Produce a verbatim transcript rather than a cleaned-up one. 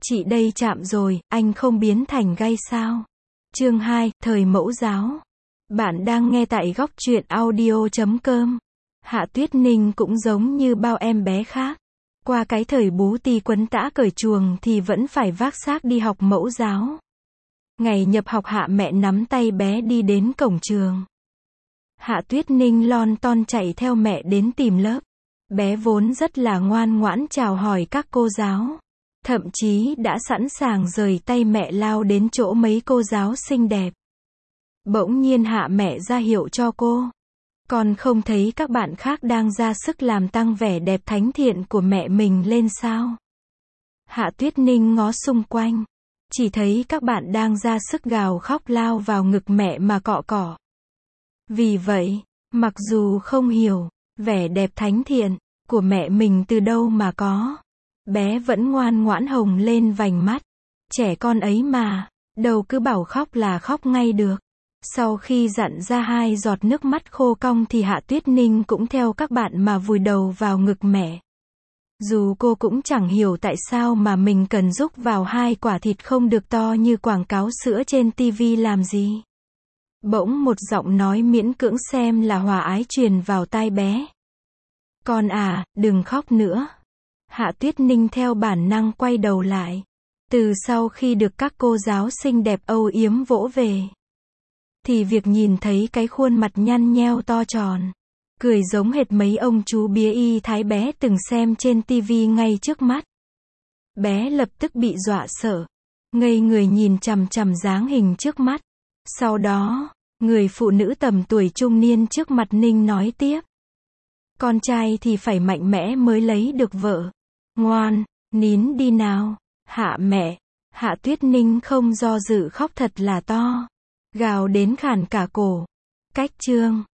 Chị đây chạm rồi, anh không biến thành gay sao? Chương hai, thời mẫu giáo. Bạn đang nghe tại góc truyện audio chấm com. Hạ Tuyết Ninh cũng giống như bao em bé khác. Qua cái thời bú ti quấn tã cởi chuồng thì vẫn phải vác xác đi học mẫu giáo. Ngày nhập học Hạ mẹ nắm tay bé đi đến cổng trường. Hạ Tuyết Ninh lon ton chạy theo mẹ đến tìm lớp. Bé vốn rất là ngoan ngoãn chào hỏi các cô giáo. Thậm chí đã sẵn sàng rời tay mẹ lao đến chỗ mấy cô giáo xinh đẹp. Bỗng nhiên Hạ mẹ ra hiệu cho cô. Con không thấy các bạn khác đang ra sức làm tăng vẻ đẹp thánh thiện của mẹ mình lên sao? Hạ Tuyết Ninh ngó xung quanh. Chỉ thấy các bạn đang ra sức gào khóc lao vào ngực mẹ mà cọ cọ. Vì vậy, mặc dù không hiểu vẻ đẹp thánh thiện của mẹ mình từ đâu mà có, bé vẫn ngoan ngoãn hồng lên vành mắt. Trẻ con ấy mà, đâu cứ bảo khóc là khóc ngay được. Sau khi dặn ra hai giọt nước mắt khô cong thì Hạ Tuyết Ninh cũng theo các bạn mà vùi đầu vào ngực mẹ. Dù cô cũng chẳng hiểu tại sao mà mình cần rúc vào hai quả thịt không được to như quảng cáo sữa trên tivi làm gì. Bỗng một giọng nói miễn cưỡng xem là hòa ái truyền vào tai bé. Con à, đừng khóc nữa. Hạ Tuyết Ninh theo bản năng quay đầu lại. Từ sau khi được các cô giáo xinh đẹp âu yếm vỗ về, thì việc nhìn thấy cái khuôn mặt nhăn nheo to tròn, cười giống hệt mấy ông chú bía y thái bé từng xem trên tivi ngay trước mắt. Bé lập tức bị dọa sợ, ngây người nhìn chằm chằm dáng hình trước mắt. Sau đó, người phụ nữ tầm tuổi trung niên trước mặt Ninh nói tiếp. Con trai thì phải mạnh mẽ mới lấy được vợ. Ngoan, nín đi nào. Hạ mẹ. Hạ Tuyết Ninh không do dự khóc thật là to. Gào đến khản cả cổ. Cách chương.